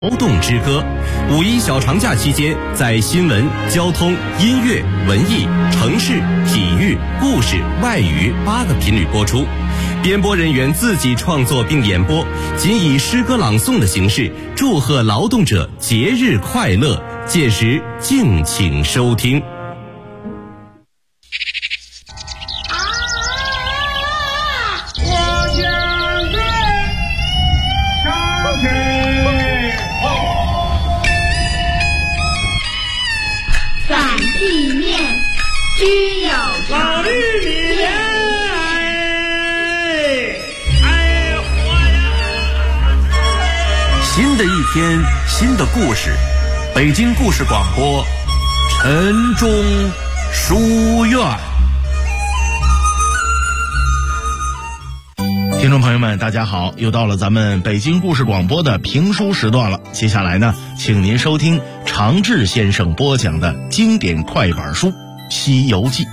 劳动之歌，五一小长假期间，在新闻、交通、音乐、文艺、城市、体育、故事、外语8个频率播出。编播人员自己创作并演播，仅以诗歌朗诵的形式祝贺劳动者节日快乐，届时敬请收听。 老绿里面， 新的一天，新的故事，北京故事广播，晨钟书院。听众朋友们，大家好，又到了咱们北京故事广播的评书时段了。接下来呢，请您收听常志先生播讲的经典快板书《西游记》。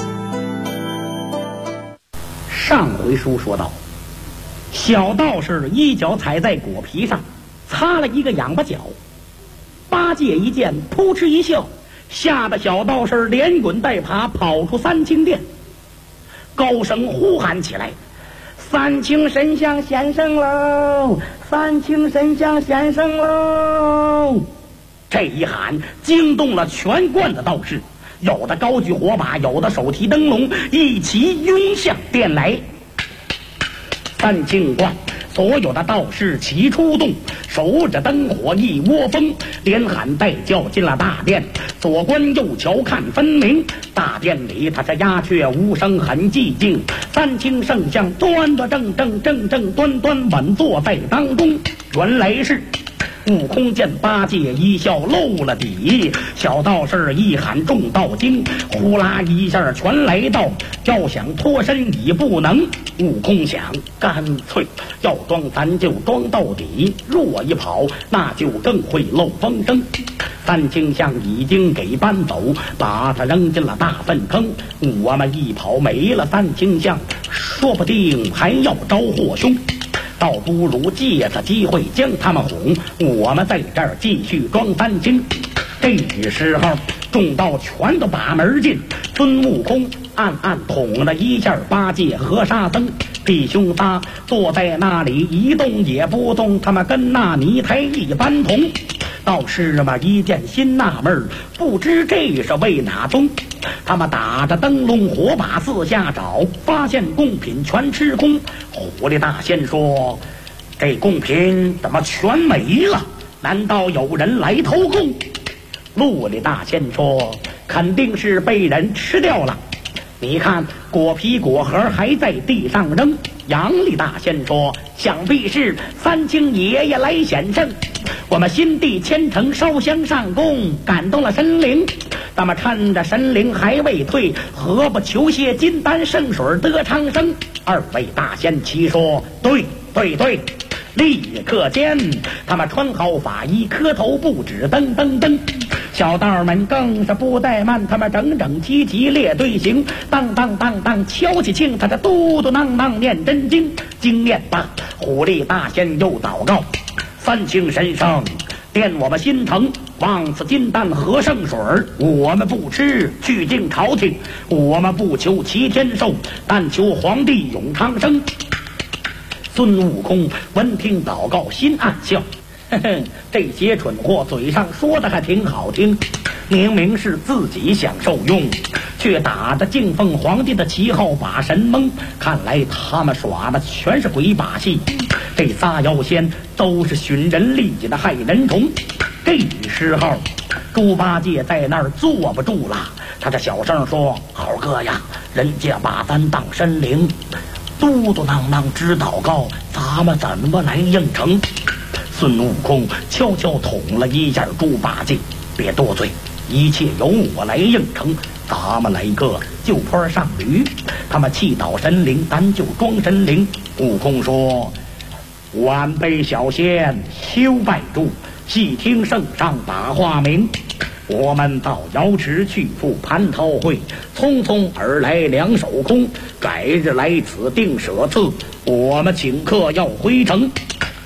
上回书说到，小道士一脚踩在果皮上，擦了一个仰巴脚。八戒一见，扑哧一笑，吓得小道士连滚带爬跑出三清殿，高声呼喊起来：“三清神像显圣喽！三清神像显圣喽！”这一喊惊动了全观的道士，有的高举火把，有的手提灯笼，一齐拥向殿来。三清观所有的道士齐出动，守着灯火一窝蜂，连喊带叫进了大殿。左观右瞧看分明，大殿里他是鸦雀无声，很寂静。三清圣像端端正正，正正端端稳坐在当中。原来是悟空见八戒一笑露了底，小道士一喊众道经，呼啦一下全来到，要想脱身已不能。悟空想，干脆要装咱就装到底，若一跑那就更会漏风声。三清像已经给搬走，把他扔进了大粪坑。我们一跑没了三清像，说不定还要招祸凶，倒不如借此机会将他们哄，我们在这儿继续装三清。这时候众道全都把门进，孙悟空暗暗捅了一下八戒和沙僧，弟兄仨坐在那里一动也不动，他们跟那泥胎一般同。道士们一见心纳闷，不知这是为哪宗。他们打着灯笼火把四下找，发现贡品全吃空。狐狸大仙说：“这贡品怎么全没了？难道有人来偷贡？”鹿狸大仙说：“肯定是被人吃掉了。你看果皮果核还在地上扔。”杨力大仙说：“想必是三清爷爷来显圣，我们心地虔诚，烧香上供，感动了神灵。咱们趁着神灵还未退，何不求些金丹圣水得长生？”二位大仙齐说：“对对对！”立刻间，他们穿好法衣，磕头不止，噔噔噔。小道们更是不怠慢，他们整整齐齐列队形，当当当当敲起磬，他这嘟嘟囔囔念真经。经念罢，狐狸大仙又祷告：“三清神圣，念我们心诚，望此金丹和圣水，我们不吃，去敬朝廷。我们不求齐天寿，但求皇帝永长生。”孙悟空闻听祷告，心暗笑，呵呵，这些蠢货嘴上说的还挺好听，明明是自己想受用，却打着敬奉皇帝的旗号把神蒙。看来他们耍的全是鬼把戏，这仨妖仙都是寻人利己的害人虫。这时候猪八戒在那儿坐不住了，他这小声说：“猴哥呀，人家把咱当神灵，嘟嘟囔囔直祷告，咱们怎么来应承？”孙悟空悄悄捅了一下猪八戒：“别多嘴，一切由我来应承。咱们来个就坡上驴，他们气倒神灵，咱就装神灵。”悟空说：“晚辈小仙休拜住，细听圣上把话明。我们到瑶池去赴蟠桃会，匆匆而来两手空，改日来此定舍次，我们请客要回城。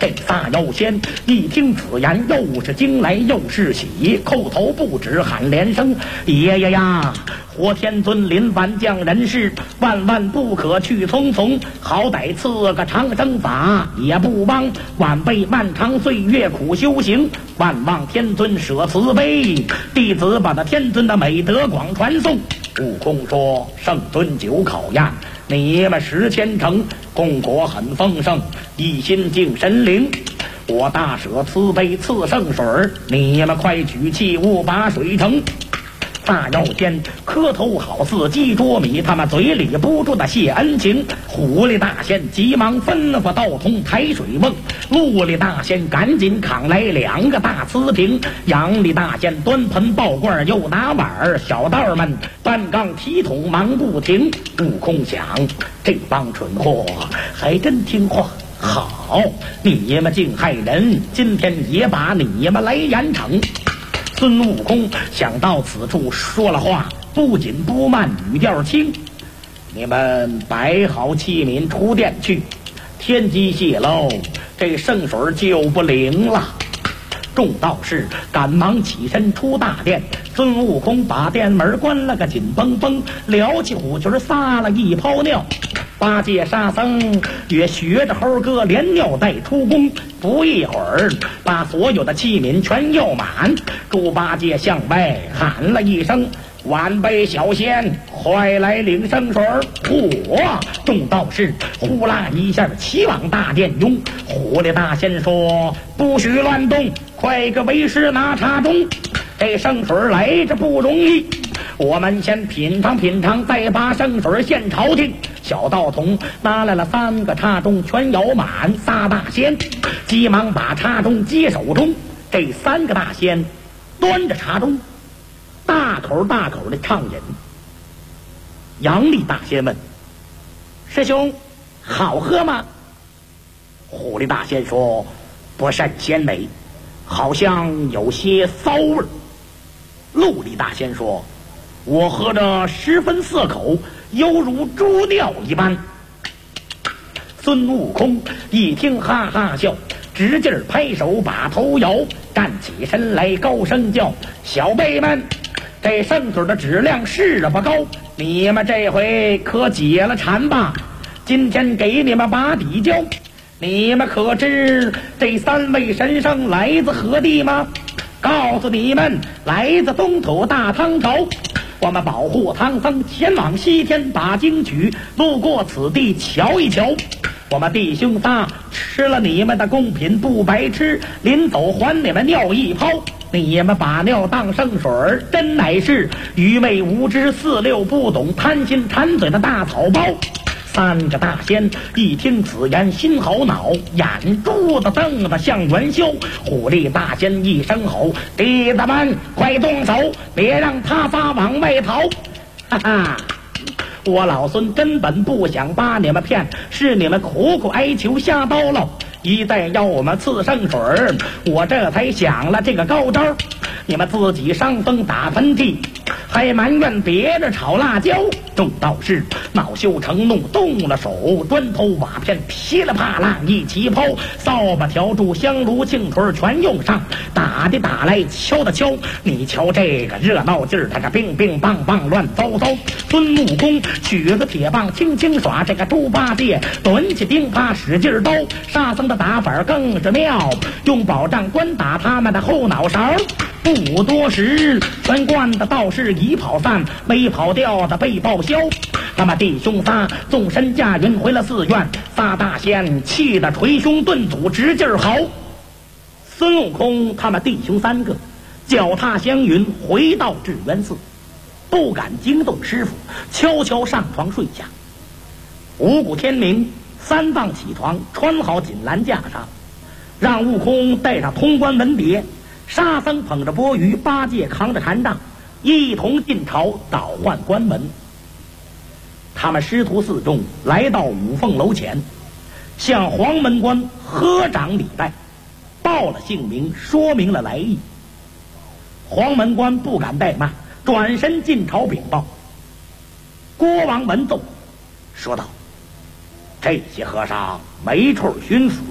这仨妖仙一听此言，又是惊来又是喜，叩头不止喊连声：爷爷呀！活天尊临凡降人世，万万不可去匆匆，好歹赐个长生法也不帮，晚辈漫长岁月苦修行，万望天尊舍慈悲，弟子把那天尊的美德广传颂。悟空说：圣尊久考验，你们10千成，功果很丰盛，一心敬神灵，我大舍慈悲赐圣水，你们快取器物把水盛。大妖仙磕头好似鸡啄米，他们嘴里不住的谢恩情。狐狸大仙急忙吩咐道童抬水瓮，鹿狸大仙赶紧扛来2个大瓷瓶，杨狸大仙端盆抱罐又拿碗，小道们搬缸提桶忙不停。悟空想，这帮蠢货还真听话，好，你们竟害人，今天也把你们来严惩。孙悟空想到此处，说了话不紧不慢，语调轻：你们摆好器皿出殿去，天机泄露，这圣水就不灵了。众道士赶忙起身出大殿，孙悟空把殿门关了个紧绷绷，撩起虎裙撒了一泡尿。八戒沙僧也学着猴哥连尿带出宫，不一会儿把所有的器皿全要满。猪八戒向外喊了一声：晚辈小仙，快来领圣水！嚯！众道士呼啦一下齐往大殿拥。狐狸大仙说：不许乱动，快给为师拿茶盅。这圣水来着不容易，我们先品尝品尝，再把圣水献朝廷。小道童拿来了3个茶盅，全舀满。仨大仙急忙把茶盅接手中。这3个大仙端着茶盅，大口大口的畅饮。杨力大仙问：师兄，好喝吗？狐狸大仙说：不甚鲜美，好像有些骚味儿。陆力大仙说：我喝着十分涩口，犹如猪尿一般。孙悟空一听哈哈笑，直劲儿拍手把头摇，站起身来高声叫：小辈们，这圣水的质量是不高，你们这回可解了馋吧？今天给你们把底交，你们可知这3位神圣来自何地吗？告诉你们，来自东土大唐朝。我们保护唐僧前往西天把经取，路过此地瞧一瞧。我们弟兄仨吃了你们的贡品不白吃，临走还你们尿一泡。你们把尿当圣水，真乃是愚昧无知、4六不懂、贪心馋嘴的大草包。3个大仙一听此言，心好恼，眼珠子瞪得像元宵。狐狸大仙一声吼：弟子们快动手，别让他仨往外跑！哈哈，我老孙根本不想把你们骗，是你们苦苦哀求瞎叨唠，一再要我们赐圣水，我这才想了这个高招。你们自己伤风打喷嚏，还埋怨别人炒辣椒。众道士恼羞成怒，动了手，砖头瓦片噼里啪啦一起抛，扫把笤帚香炉磬锤全用上，打的打来，敲的敲。你瞧这个热闹劲儿，他个乒乒乓乓乱糟糟。孙悟空举着铁棒轻轻耍，这个猪八戒抡起钉耙使劲刀。沙僧的打法更是妙，用宝杖关打他们的后脑勺。不多时，全关的道士已跑散，没跑掉的被报销。他们弟兄仨纵身驾云回了寺院，3大仙气得捶胸顿足，直劲儿嚎。孙悟空他们弟兄3个脚踏祥云回到智渊寺，不敢惊动师傅，悄悄上床睡下。五谷天明，3藏起床，穿好锦兰袈裟，让悟空带上通关文牒。沙僧捧着钵盂，八戒扛着禅杖，一同进朝倒换关门。他们师徒4众来到五凤楼前，向黄门关合掌礼拜，报了姓名，说明了来意。黄门关不敢怠慢，转身进朝禀报。国王闻奏，说道：这些和尚没处寻死，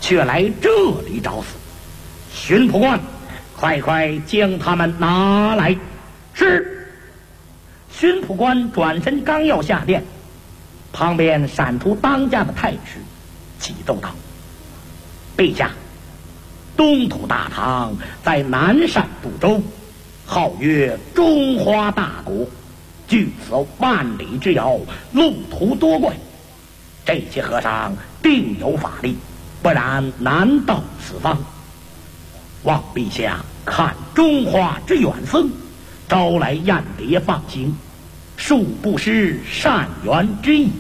却来这里找死。巡捕官，快快将他们拿来。是。巡捕官转身刚要下殿，旁边闪出当家的太师，启奏道：陛下，东土大唐在南赡部洲，号曰中华大国，距此万里之遥，路途多怪，这些和尚定有法力，不然难到此方。望陛下看中华之远僧，招来燕谍放行，恕不失善缘之意。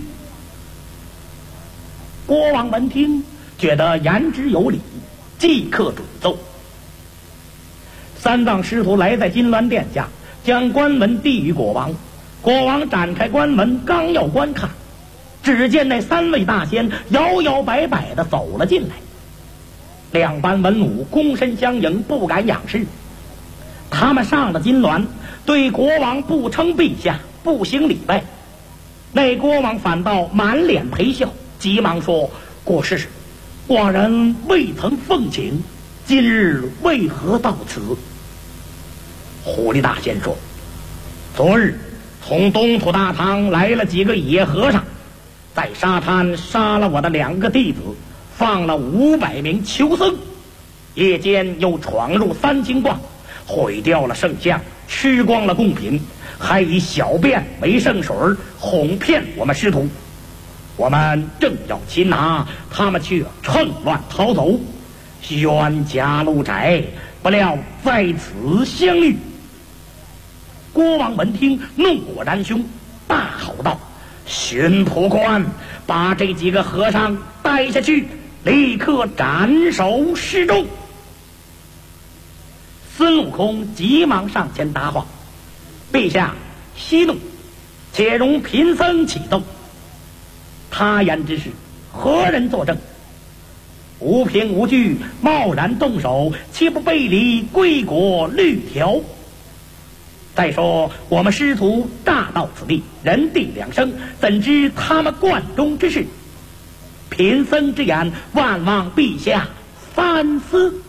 国王闻听，觉得言之有理，即刻准奏。三藏师徒来在金銮殿下，将官文递与国王。国王展开官文，刚要观看，只见那三位大仙摇摇摆摆地走了进来。两班文武躬身相迎，不敢仰视。他们上了金銮，对国王不称陛下，不行礼拜。那国王反倒满脸陪笑，急忙说：国师，寡人未曾奉请，今日为何到此？狐狸大仙说：昨日从东土大唐来了几个野和尚，在沙滩杀了我的2个弟子，放了500名囚僧，夜间又闯入三清观，毁掉了圣像，吃光了贡品，还以小便为圣水，哄骗我们师徒。我们正要擒拿他们，却趁乱逃走，冤家路窄，不料在此相遇。国王闻听，怒火燃胸，大吼道：巡捕官，把这几个和尚带下去，立刻斩首示众。孙悟空急忙上前答话：陛下息怒，且容贫僧启奏。他言之事，何人作证？无凭无据，贸然动手，岂不背离归国律条？再说我们师徒乍到此地，人地两生，怎知他们贯中之事？贫僧之言，万望陛下三思。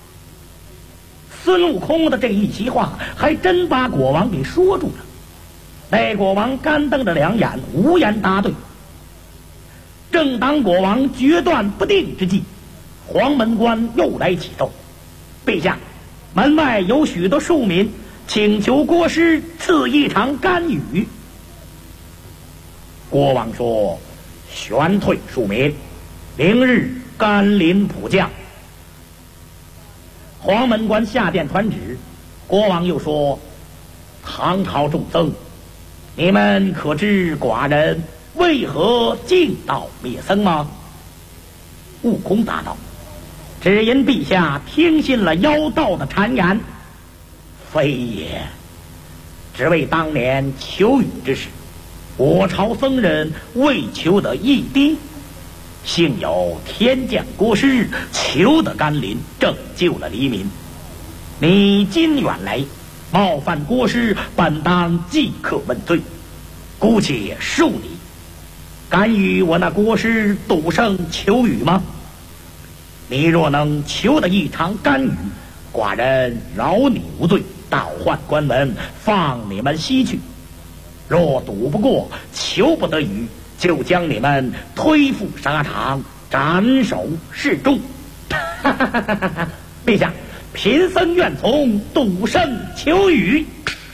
孙悟空的这一席话，还真把国王给说住了。那国王干瞪着两眼，无言答对。正当国王决断不定之际，黄门官又来启奏：陛下，门外有许多庶民请求国师赐一场甘雨。国王说：旋退庶民，明日甘霖普降。黄门官下殿传旨，国王又说：唐朝众僧，你们可知寡人为何径道灭僧吗？悟空答道：只因陛下听信了妖道的谗言。非也，只为当年求雨之时，我朝僧人未求得一滴，幸有天降国师，求得甘霖，拯救了黎民。你今远来，冒犯国师，本当即刻问罪，姑且恕你。敢与我那国师赌胜求雨吗？你若能求得一场甘雨，寡人饶你无罪，倒换官文，放你们西去。若赌不过，求不得雨，就将你们推赴沙场，斩首示众。陛下，贫僧愿从，赌胜求雨。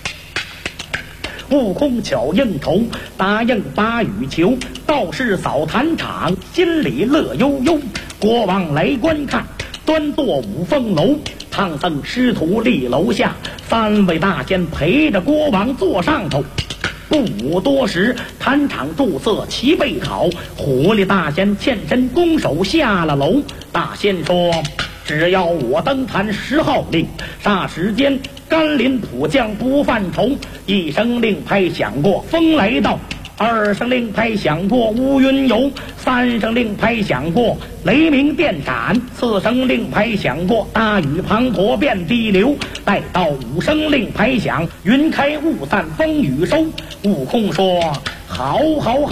悟空巧应酬，答应把雨求，道士扫坛场，心里乐悠悠。国王来观看，端坐五凤楼，唐僧师徒立楼下，3位大仙陪着国王坐上头。不午多时，坛场祝色齐备好，狐狸大仙欠身拱手下了楼。大仙说：只要我登坛10号令，霎时间甘霖普降不犯愁。1声令拍响过，风来到；2声令拍响过，乌云游；3声令拍响过，雷鸣电闪；4声令拍响过，大雨滂沱遍地流。待到5声令拍响，云开雾散风雨收。悟空说：好好好，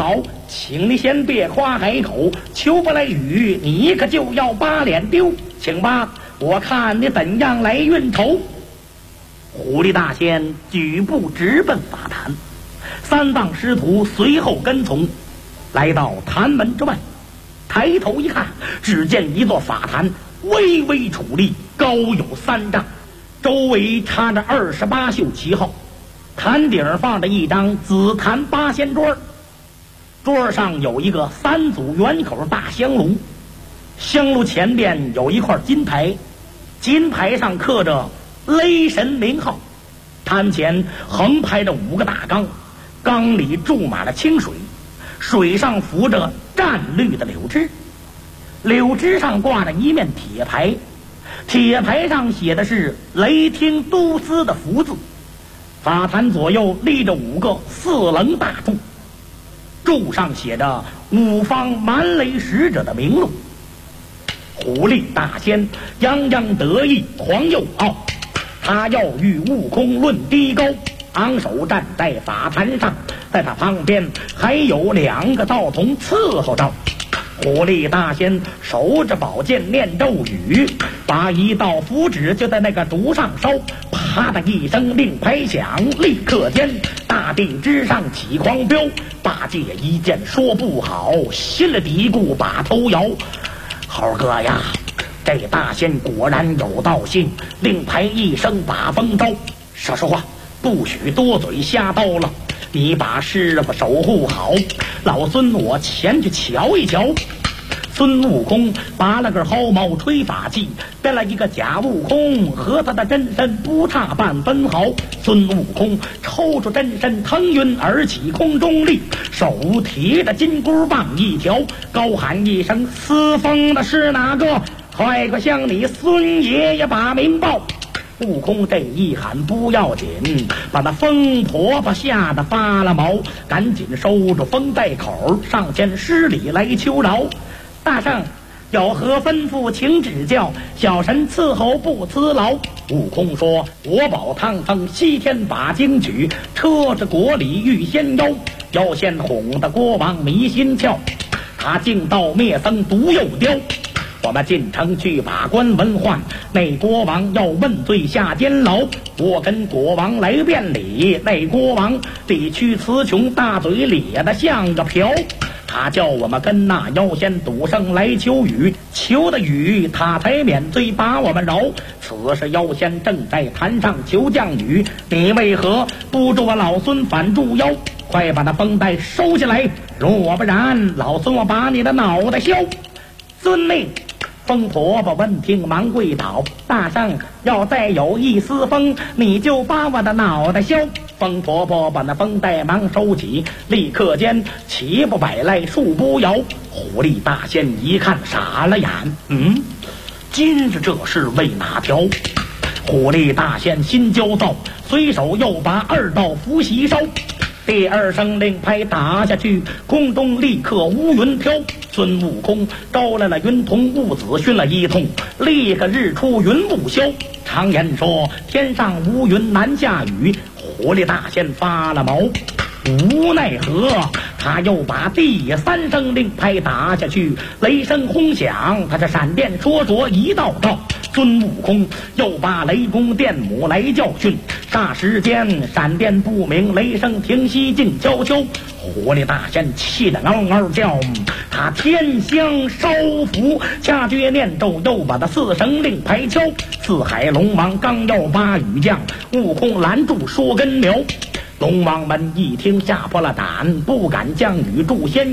请你先别夸海口，求不来雨，你可就要把脸丢。请吧，我看你怎样来运筹。狐狸大仙举步直奔法坛，三藏师徒随后跟从，来到坛门之外，抬头一看，只见一座法坛巍巍矗立，高有3丈，周围插着28宿旗号，坛顶放着一张紫檀8仙桌，桌上有一个3组圆口大香炉，香炉前边有一块金牌，金牌上刻着雷神名号，坛前横排着5个大缸，缸里注满了清水，水上浮着湛绿的柳枝，柳枝上挂着一面铁牌，铁牌上写的是雷霆都司的福字。法坛左右立着5个4棱大柱，柱上写着5方蛮雷使者的名录。狐狸大仙洋洋得意，狂又傲，他要与悟空论低高，昂首站在法坛上，在他旁边还有2个道童伺候着。狐狸大仙手着宝剑念咒语，把一道符纸就在那个竹上烧，啪的一声令拍响，立刻间大地之上起狂飙。八戒一见说不好，心里嘀咕把头摇，猴哥呀，这大仙果然有道性，令牌一声把风招。说实话，不许多嘴瞎叨了，你把师傅守护好，老孙我前去瞧一瞧。孙悟空拔了根毫毛吹法器，变了一个假悟空，和他的真身不差半分毫。孙悟空抽出真身，腾云而起空中立，手提着金箍棒一条，高喊一声：司风的是哪个？快快向你孙爷爷把名报。悟空这一喊不要紧，把那疯婆婆吓得发了毛，赶紧收住风袋口，上前施礼来求饶。大圣有何吩咐请指教，小神伺候不辞劳。悟空说：国宝汤僧西天把经取，车着国里遇仙妖，妖仙哄得国王迷心窍，他竟到灭僧毒又刁。我们进城去把关文唤，那国王要问罪下监牢，我跟国王来辩理，那国王地区词穷，大嘴咧得像个瓢。他叫我们跟那妖仙赌圣来求雨，求的雨他才免罪把我们饶。此时妖仙正在坛上求降雨，你为何不助我老孙反助妖？快把那绷带收下来，若不然老孙我把你的脑袋削。遵命。疯婆婆闻听忙跪倒，大圣要再有一丝风，你就把我的脑袋削。疯婆婆把那绷带忙收起，立刻间齐步摆来数步摇。狐狸大仙一看傻了眼，今日这是为哪条？狐狸大仙心焦躁，随手又把2道符席烧，第2声令拍打下去，空中立刻乌云飘。孙悟空招来了云童悟子，训了一通，立刻日出云雾消。常言说天上无云难下雨，狐狸大仙发了毛，无奈何他又把第3声令拍打下去，雷声轰响，他这闪电戳着一道道。孙悟空又把雷公电母来教训，霎时间闪电不明，雷声停息，静悄悄。狐狸大仙气得嗷嗷叫，他天香烧符，掐诀念咒，又把他4声令拍敲。四海龙王刚要把雨降，悟空拦住说根苗。龙王们一听吓破了胆，不敢降雨助仙